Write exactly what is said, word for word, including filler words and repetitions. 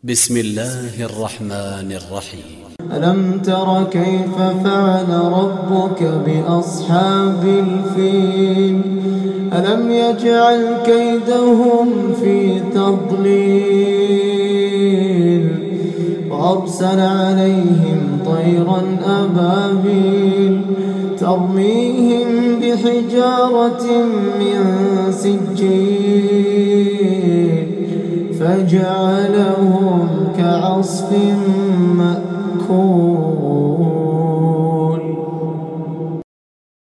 بسم الله الرحمن الرحيم. ألم تر كيف فعل ربك بأصحاب الفيل ألم يجعل كيدهم في تضليل وأرسل عليهم طيرا أبابيل ترميهم بحجارة من سجيل فجعلهم كعصف مأكول.